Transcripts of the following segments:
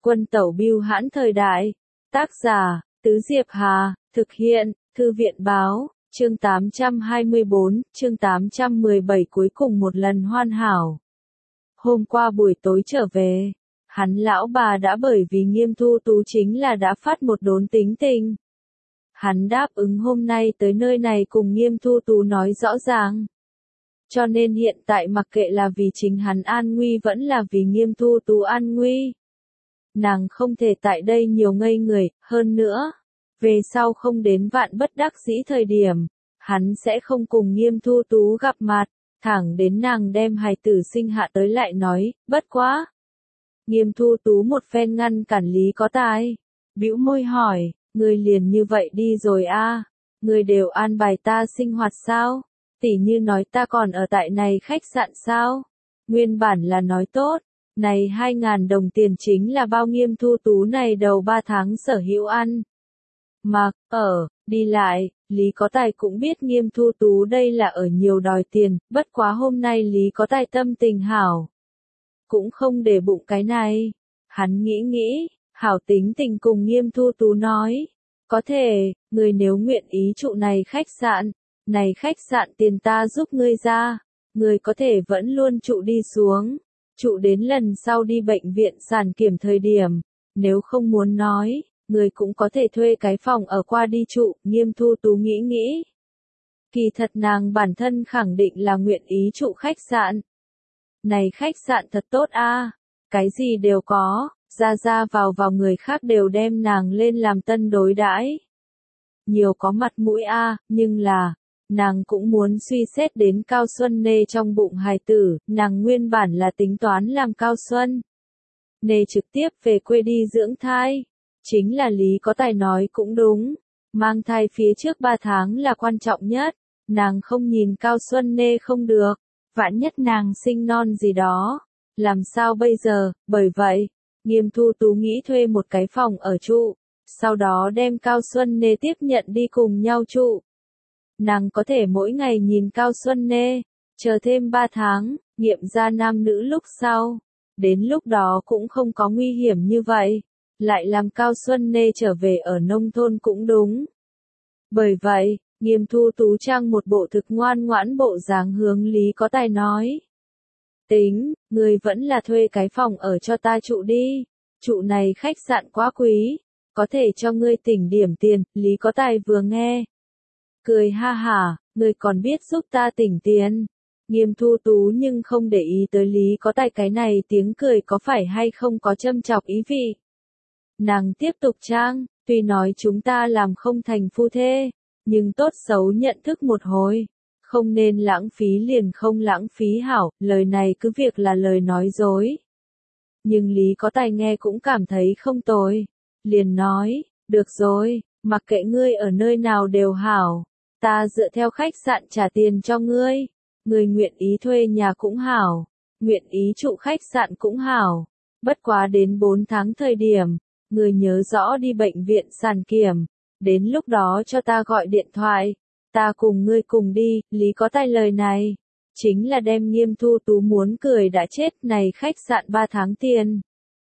Quân tẩu bưu hãn thời đại. Tác giả, Tứ Diệp Hà, thực hiện, Thư viện báo, chương 824, chương 817 cuối cùng một lần hoàn hảo. Hôm qua buổi tối trở về, hắn lão bà đã bởi vì Nghiêm Thu Tú chính là đã phát một đốn tính tình. Hắn đáp ứng hôm nay tới nơi này cùng Nghiêm Thu Tú nói rõ ràng. Cho nên hiện tại mặc kệ là vì chính hắn an nguy vẫn là vì Nghiêm Thu Tú an nguy. Nàng không thể tại đây nhiều ngây người, hơn nữa. Về sau không đến vạn bất đắc dĩ thời điểm, hắn sẽ không cùng Nghiêm Thu Tú gặp mặt, thẳng đến nàng đem hài tử sinh hạ tới lại nói, bất quá. Nghiêm Thu Tú một phen ngăn cản Lý Có Tài, bĩu môi hỏi, ngươi liền như vậy đi rồi a? Ngươi đều an bài ta sinh hoạt sao? Tỉ như nói ta còn ở tại này khách sạn sao? Nguyên bản là nói tốt, này 2.000 đồng tiền chính là bao Nghiêm Thu Tú này đầu 3 tháng sở hữu ăn. Mặc, ở, đi lại, Lý Có Tài cũng biết Nghiêm Thu Tú đây là ở nhiều đòi tiền, bất quá hôm nay Lý Có Tài tâm tình hảo. Cũng không để bụng cái này. Hắn nghĩ, hảo tính tình cùng Nghiêm Thu Tú nói. Có thể, người nếu nguyện ý trụ này khách sạn tiền ta giúp ngươi ra, người có thể vẫn luôn trụ đi xuống, trụ đến lần sau đi bệnh viện sản kiểm thời điểm, nếu không muốn nói, người cũng có thể thuê cái phòng ở qua đi trụ, Nghiêm Thu Tú nghĩ. Kỳ thật nàng bản thân khẳng định là nguyện ý trụ khách sạn. Này khách sạn thật tốt a, cái gì đều có, ra vào người khác đều đem nàng lên làm tân đối đãi. Nhiều có mặt mũi a, nhưng là, nàng cũng muốn suy xét đến Cao Xuân Nê trong bụng hài tử, nàng nguyên bản là tính toán làm Cao Xuân Nê trực tiếp về quê đi dưỡng thai. Chính là Lý Có Tài nói cũng đúng, mang thai phía trước 3 tháng là quan trọng nhất, nàng không nhìn Cao Xuân Nê không được, vạn nhất nàng sinh non gì đó, làm sao bây giờ, bởi vậy, Nghiêm Thu Tú nghĩ thuê một cái phòng ở trụ, sau đó đem Cao Xuân Nê tiếp nhận đi cùng nhau trụ. Nàng có thể mỗi ngày nhìn Cao Xuân Nê, chờ thêm 3 tháng, nghiệm ra nam nữ lúc sau, đến lúc đó cũng không có nguy hiểm như vậy. Lại làm Cao Xuân Nê trở về ở nông thôn cũng đúng. Bởi vậy, Nghiêm Thu Tú trang một bộ thực ngoan ngoãn bộ dáng hướng Lý Có Tài nói. Tính, người vẫn là thuê cái phòng ở cho ta trụ đi, trụ này khách sạn quá quý, có thể cho ngươi tỉnh điểm tiền, Lý Có Tài vừa nghe. Cười ha hả, ngươi còn biết giúp ta tỉnh tiền. Nghiêm Thu Tú nhưng không để ý tới Lý Có Tài cái này tiếng cười có phải hay không có châm chọc ý vị. Nàng tiếp tục trang, tuy nói chúng ta làm không thành phu thê, nhưng tốt xấu nhận thức một hồi, không nên lãng phí liền không lãng phí hảo, lời này cứ việc là lời nói dối. Nhưng Lý Có Tài nghe cũng cảm thấy không tồi, liền nói, được rồi, mặc kệ ngươi ở nơi nào đều hảo, ta dựa theo khách sạn trả tiền cho ngươi, ngươi nguyện ý thuê nhà cũng hảo, nguyện ý trụ khách sạn cũng hảo, bất quá đến 4 tháng thời điểm. Người nhớ rõ đi bệnh viện sản kiểm, đến lúc đó cho ta gọi điện thoại, ta cùng ngươi cùng đi, Lý Có Tài lời này, chính là đem Nghiêm Thu Tú muốn cười đã chết này khách sạn 3 tháng tiền.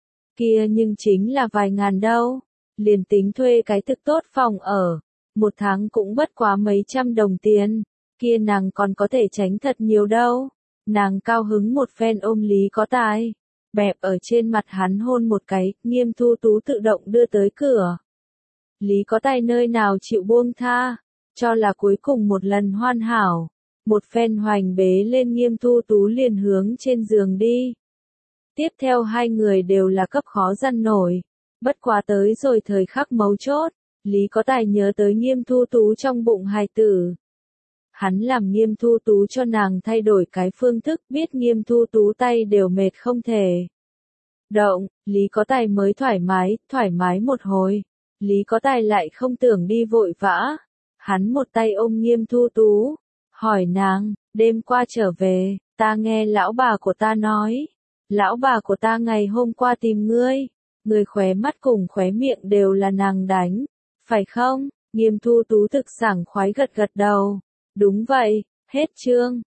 Kia nhưng chính là vài ngàn đâu, liền tính thuê cái thực tốt phòng ở, 1 tháng cũng bất quá mấy trăm đồng tiền, kia nàng còn có thể tránh thật nhiều đâu. Nàng cao hứng một phen ôm Lý Có Tài. Bẹp ở trên mặt hắn hôn một cái, Nghiêm Thu Tú tự động đưa tới cửa. Lý Có Tài nơi nào chịu buông tha, cho là cuối cùng một lần hoàn hảo. Một phen hoành bế lên Nghiêm Thu Tú liền hướng trên giường đi. Tiếp theo hai người đều là cấp khó dằn nổi. Bất quá tới rồi thời khắc mấu chốt, Lý Có Tài nhớ tới Nghiêm Thu Tú trong bụng hài tử. Hắn làm Nghiêm Thu Tú cho nàng thay đổi cái phương thức, biết Nghiêm Thu Tú tay đều mệt không thể động, Lý Có Tài mới thoải mái một hồi. Lý Có Tài lại không tưởng đi vội vã. Hắn một tay ôm Nghiêm Thu Tú, hỏi nàng, đêm qua trở về, ta nghe lão bà của ta nói. Lão bà của ta ngày hôm qua tìm ngươi, người khóe mắt cùng khóe miệng đều là nàng đánh, phải không? Nghiêm Thu Tú thực sảng khoái gật đầu. Đúng vậy, hết chương.